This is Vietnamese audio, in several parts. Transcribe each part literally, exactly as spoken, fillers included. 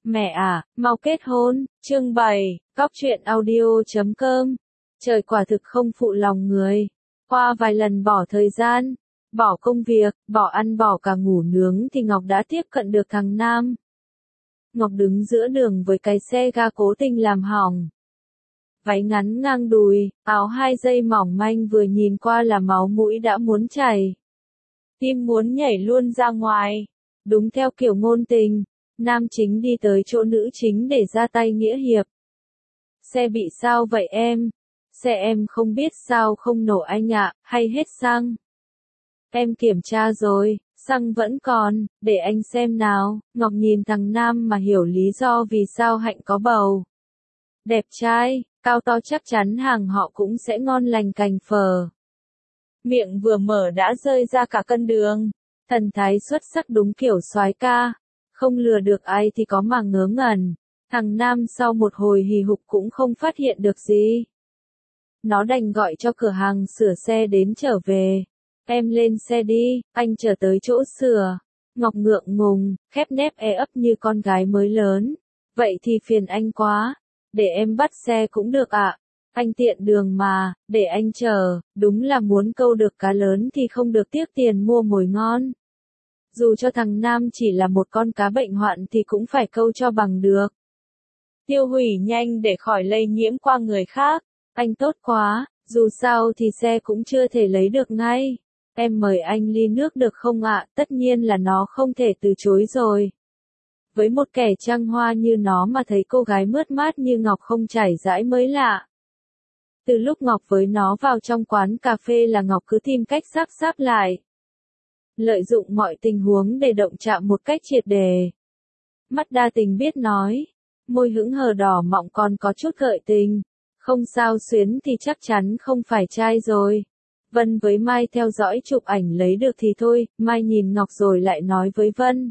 Mẹ à, mau kết hôn, chương bảy, cóc truyện audio chấm com. Trời quả thực không phụ lòng người. Qua vài lần bỏ thời gian, bỏ công việc, bỏ ăn bỏ cả ngủ nướng thì Ngọc đã tiếp cận được thằng Nam. Ngọc đứng giữa đường với cái xe ga cố tình làm hỏng. Váy ngắn ngang đùi, áo hai dây mỏng manh vừa nhìn qua là máu mũi đã muốn chảy. Tim muốn nhảy luôn ra ngoài. Đúng theo kiểu ngôn tình, nam chính đi tới chỗ nữ chính để ra tay nghĩa hiệp. Xe bị sao vậy em? Xe em không biết sao không nổ anh ạ, hay hết xăng? Em kiểm tra rồi, xăng vẫn còn, để anh xem nào. Ngọc nhìn thằng Nam mà hiểu lý do vì sao Hạnh có bầu. Đẹp trai, cao to chắc chắn hàng họ cũng sẽ ngon lành cành phở. Miệng vừa mở đã rơi ra cả cân đường. Thần thái xuất sắc đúng kiểu soái ca. Không lừa được ai thì có mà ngớ ngẩn. Thằng Nam sau một hồi hì hục cũng không phát hiện được gì. Nó đành gọi cho cửa hàng sửa xe đến trở về. Em lên xe đi, anh chở tới chỗ sửa. Ngọc ngượng ngùng, khép nép e ấp như con gái mới lớn. Vậy thì phiền anh quá. Để em bắt xe cũng được ạ. Anh tiện đường mà, để anh chờ. Đúng là muốn câu được cá lớn thì không được tiếc tiền mua mồi ngon. Dù cho thằng Nam chỉ là một con cá bệnh hoạn thì cũng phải câu cho bằng được. Tiêu hủy nhanh để khỏi lây nhiễm qua người khác. Anh tốt quá, dù sao thì xe cũng chưa thể lấy được ngay. Em mời anh ly nước được không ạ? Tất nhiên là nó không thể từ chối rồi. Với một kẻ trăng hoa như nó mà thấy cô gái mướt mát như Ngọc không chảy dãi mới lạ. Từ lúc Ngọc với nó vào trong quán cà phê là Ngọc cứ tìm cách sáp sáp lại. Lợi dụng mọi tình huống để động chạm một cách triệt đề. Mắt đa tình biết nói. Môi hững hờ đỏ mọng còn có chút gợi tình. Không sao xuyến thì chắc chắn không phải trai rồi. Vân với Mai theo dõi chụp ảnh lấy được thì thôi. Mai nhìn Ngọc rồi lại nói với Vân.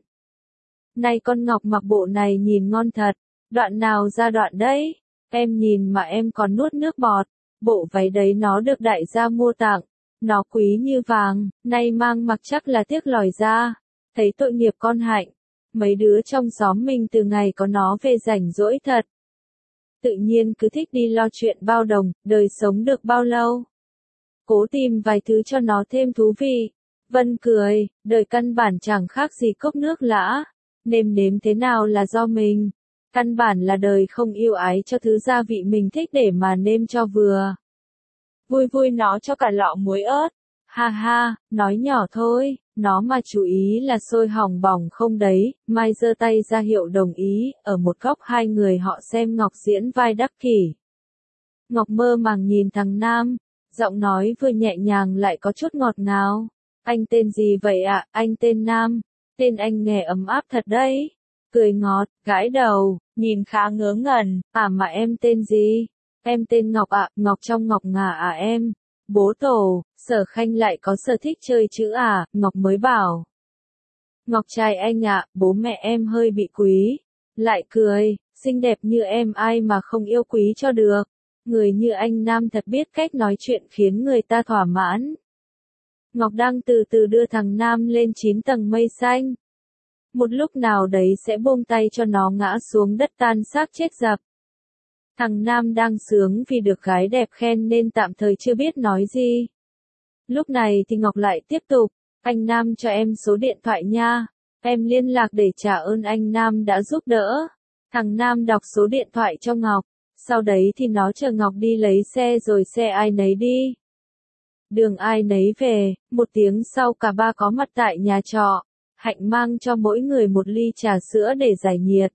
Này con Ngọc mặc bộ này nhìn ngon thật. Đoạn nào ra đoạn đấy? Em nhìn mà em còn nuốt nước bọt. Bộ váy đấy nó được đại gia mua tặng. Nó quý như vàng, nay mang mặc chắc là tiếc lòi ra. Thấy tội nghiệp con Hạnh. Mấy đứa trong xóm mình từ ngày có nó về rảnh rỗi thật. Tự nhiên cứ thích đi lo chuyện bao đồng, đời sống được bao lâu. Cố tìm vài thứ cho nó thêm thú vị. Vân cười, đời căn bản chẳng khác gì cốc nước lã. Nêm nếm thế nào là do mình. Căn bản là đời không yêu ái cho thứ gia vị mình thích để mà nêm cho vừa. Vui vui nó cho cả lọ muối ớt. Ha ha, nói nhỏ thôi, nó mà chú ý là sôi hỏng bỏng không đấy. Mai giơ tay ra hiệu đồng ý, ở một góc hai người họ xem Ngọc diễn vai đắc kỷ. Ngọc mơ màng nhìn thằng Nam, giọng nói vừa nhẹ nhàng lại có chút ngọt ngào. Anh tên gì vậy ạ? Anh tên Nam. Tên anh nghe ấm áp thật đấy. Cười ngọt, gãi đầu, nhìn khá ngớ ngẩn. À mà em tên gì? Em tên Ngọc ạ, Ngọc trong Ngọc Ngà à em. Bố tổ, Sở Khanh lại có sở thích chơi chữ à, Ngọc mới bảo. Ngọc trai anh ạ, bố mẹ em hơi bị quý. Lại cười, xinh đẹp như em ai mà không yêu quý cho được. Người như anh Nam thật biết cách nói chuyện khiến người ta thỏa mãn. Ngọc đang từ từ đưa thằng Nam lên chín tầng mây xanh. Một lúc nào đấy sẽ buông tay cho nó ngã xuống đất tan xác chết dập. Thằng Nam đang sướng vì được gái đẹp khen nên tạm thời chưa biết nói gì. Lúc này thì Ngọc lại tiếp tục, anh Nam cho em số điện thoại nha, em liên lạc để trả ơn anh Nam đã giúp đỡ. Thằng Nam đọc số điện thoại cho Ngọc, sau đấy thì nó chờ Ngọc đi lấy xe rồi xe ai nấy đi. Đường ai nấy về, một tiếng sau cả ba có mặt tại nhà trọ, Hạnh mang cho mỗi người một ly trà sữa để giải nhiệt.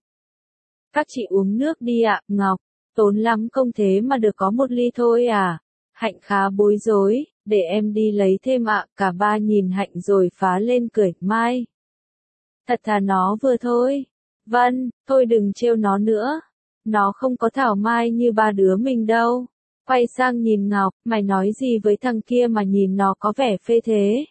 Các chị uống nước đi ạ, Ngọc. Tốn lắm công thế mà được có một ly thôi à? Hạnh khá bối rối, để em đi lấy thêm ạ. Cả ba nhìn Hạnh rồi phá lên cười, Mai. Thật thà nó vừa thôi. Vân, thôi đừng trêu nó nữa. Nó không có thảo mai như ba đứa mình đâu. Quay sang nhìn Ngọc, mày nói gì với thằng kia mà nhìn nó có vẻ phê thế?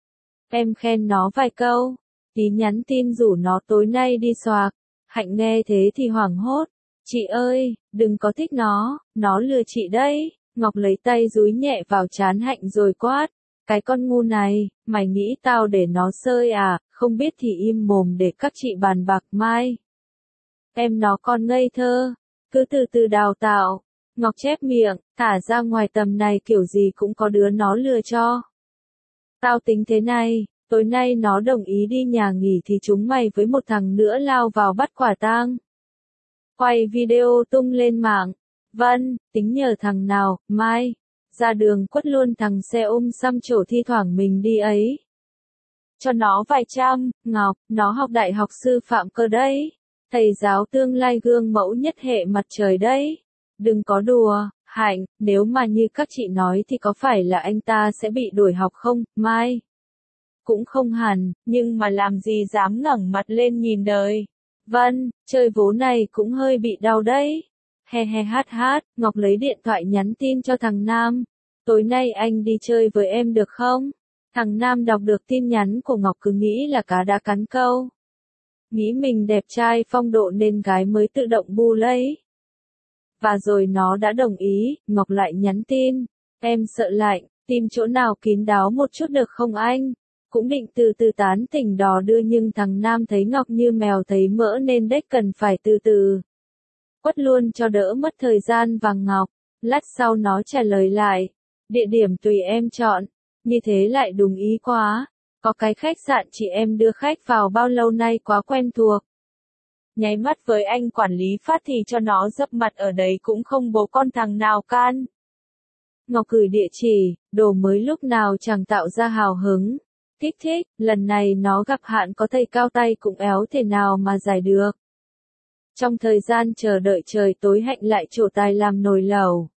Em khen nó vài câu. Tí nhắn tin rủ nó tối nay đi xoạc. Hạnh nghe thế thì hoảng hốt. Chị ơi, đừng có thích nó, nó lừa chị đấy. Ngọc lấy tay dúi nhẹ vào trán Hạnh rồi quát. Cái con ngu này, mày nghĩ tao để nó sơi à, không biết thì im mồm để các chị bàn bạc Mai. em nó còn ngây thơ, cứ từ từ đào tạo. Ngọc chép miệng, thả ra ngoài tầm này kiểu gì cũng có đứa nó lừa cho. Tao tính thế này, tối nay nó đồng ý đi nhà nghỉ thì chúng mày với một thằng nữa lao vào bắt quả tang. Quay video tung lên mạng. Vân, tính nhờ thằng nào, mai. Ra đường quất luôn thằng xe ôm xăm trổ thi thoảng mình đi ấy. Cho nó vài trăm, Ngọc, nó học đại học sư phạm cơ đấy. Thầy giáo tương lai gương mẫu nhất hệ mặt trời đấy. Đừng có đùa, Hạnh, nếu mà như các chị nói thì có phải là anh ta sẽ bị đuổi học không, Mai? Cũng không hẳn, nhưng mà làm gì dám ngẩng mặt lên nhìn đời. Vân, chơi vố này cũng hơi bị đau đấy. He he hát hát, Ngọc lấy điện thoại nhắn tin cho thằng Nam. Tối nay anh đi chơi với em được không? Thằng Nam đọc được tin nhắn của Ngọc cứ nghĩ là cá đã cắn câu. Nghĩ mình đẹp trai phong độ nên gái mới tự động bu lấy. Và rồi nó đã đồng ý, Ngọc lại nhắn tin. Em sợ lạnh, tìm chỗ nào kín đáo một chút được không anh? Cũng định từ từ tán tỉnh đò đưa nhưng thằng Nam thấy Ngọc như mèo thấy mỡ nên đếch cần phải từ từ. Quất luôn cho đỡ mất thời gian và Ngọc. Lát sau nó trả lời lại. Địa điểm tùy em chọn. Như thế lại đúng ý quá. Có cái khách sạn chị em đưa khách vào bao lâu nay quá quen thuộc. Nháy mắt với anh quản lý phát thì cho nó dấp mặt ở đấy cũng không bố con thằng nào can. Ngọc gửi địa chỉ, đồ mới lúc nào chẳng tạo ra hào hứng. Kích thích, lần này nó gặp hạn có thầy cao tay cũng éo thể nào mà giải được. Trong thời gian chờ đợi trời tối Hạnh lại trổ tài làm nồi lẩu.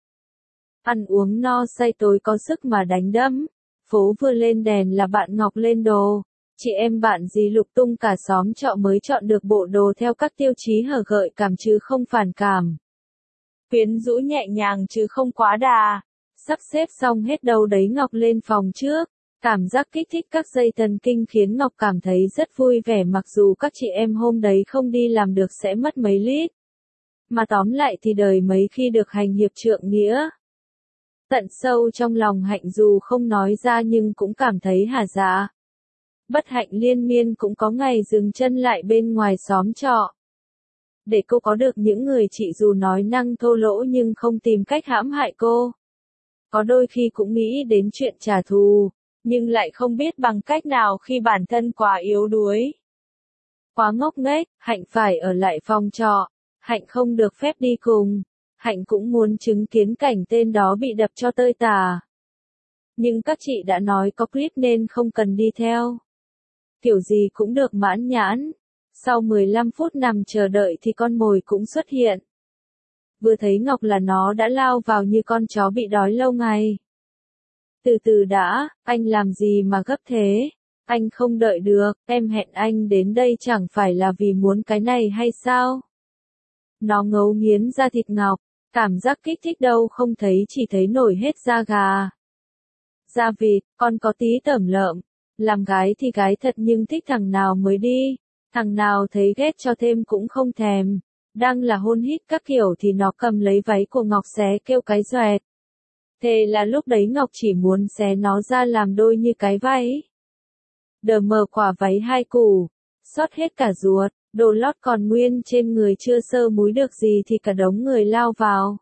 Ăn uống no say tối có sức mà đánh đấm. Phố vừa lên đèn là bạn Ngọc lên đồ. Chị em bạn gì lục tung cả xóm trọ mới chọn được bộ đồ theo các tiêu chí hở gợi cảm chứ không phản cảm. Quyến rũ nhẹ nhàng chứ không quá đà. Sắp xếp xong hết đâu đấy Ngọc lên phòng trước. Cảm giác kích thích các dây thần kinh khiến Ngọc cảm thấy rất vui vẻ mặc dù các chị em hôm đấy không đi làm được sẽ mất mấy lít. Mà tóm lại thì đời mấy khi được hành hiệp trượng nghĩa. Tận sâu trong lòng Hạnh dù không nói ra nhưng cũng cảm thấy hả dạ. Bất hạnh liên miên cũng có ngày dừng chân lại bên ngoài xóm trọ. Để cô có được những người chị dù nói năng thô lỗ nhưng không tìm cách hãm hại cô. Có đôi khi cũng nghĩ đến chuyện trả thù, nhưng lại không biết bằng cách nào khi bản thân quá yếu đuối. Quá ngốc nghếch, Hạnh phải ở lại phòng trọ. Hạnh không được phép đi cùng. Hạnh cũng muốn chứng kiến cảnh tên đó bị đập cho tơi tả. Nhưng các chị đã nói có clip nên không cần đi theo. Kiểu gì cũng được mãn nhãn. Sau mười lăm phút nằm chờ đợi thì con mồi cũng xuất hiện. Vừa thấy Ngọc là nó đã lao vào như con chó bị đói lâu ngày. Từ từ đã, anh làm gì mà gấp thế? Anh không đợi được, em hẹn anh đến đây chẳng phải là vì muốn cái này hay sao? Nó ngấu nghiến ra thịt Ngọc, cảm giác kích thích đâu không thấy chỉ thấy nổi hết da gà. Da vịt, con có tí tởm lợm. Làm gái thì gái thật nhưng thích thằng nào mới đi. Thằng nào thấy ghét cho thêm cũng không thèm. Đang là hôn hít các kiểu thì nó cầm lấy váy của Ngọc xé kêu cái doẹt. Thế là lúc đấy Ngọc chỉ muốn xé nó ra làm đôi như cái váy. Đờ mờ quả váy hai củ, sót hết cả ruột, đồ lót còn nguyên trên người chưa sơ múi được gì thì cả đống người lao vào.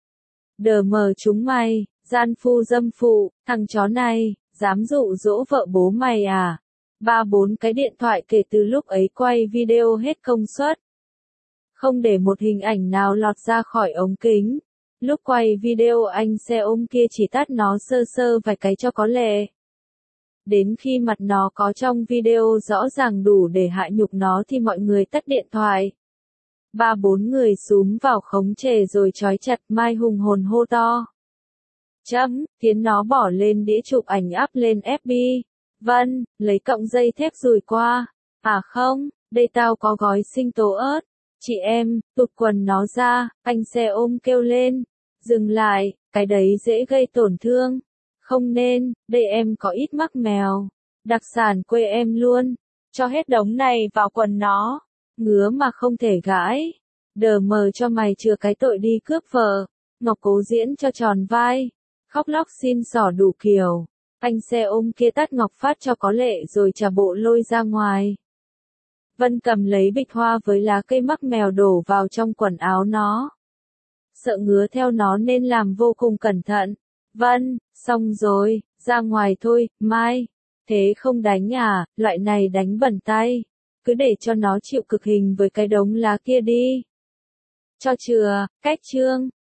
Đờ mờ chúng mày, gian phu dâm phụ, thằng chó này, dám dụ dỗ vợ bố mày à? Ba bốn cái điện thoại kể từ lúc ấy quay video hết công suất. Không để một hình ảnh nào lọt ra khỏi ống kính. Lúc quay video anh xe ôm kia chỉ tắt nó sơ sơ vài cái cho có lệ. Đến khi mặt nó có trong video rõ ràng đủ để hạ nhục nó thì mọi người tắt điện thoại. Ba bốn người xúm vào khống chế rồi trói chặt Mai hùng hồn hô to. Chấm, khiến nó bỏ lên đĩa chụp ảnh up lên ép bê. Vân, lấy cọng dây thép rùi qua. À không, đây tao có gói sinh tố ớt. Chị em, tụt quần nó ra, anh xe ôm kêu lên. Dừng lại, cái đấy dễ gây tổn thương. Không nên, đây em có ít mắc mèo. Đặc sản quê em luôn. Cho hết đống này vào quần nó. Ngứa mà không thể gãi. Đờ mờ cho mày chừa cái tội đi cướp vợ. Ngọc cố diễn cho tròn vai. Khóc lóc xin xỏ đủ kiểu. Anh xe ôm kia tát Ngọc phát cho có lệ rồi trả bộ lôi ra ngoài. Vân cầm lấy bịch hoa với lá cây mắc mèo đổ vào trong quần áo nó. Sợ ngứa theo nó nên làm vô cùng cẩn thận. Vân, xong rồi, ra ngoài thôi, Mai. Thế không đánh à, loại này đánh bẩn tay. Cứ để cho nó chịu cực hình với cái đống lá kia đi. Cho chừa, cách chương.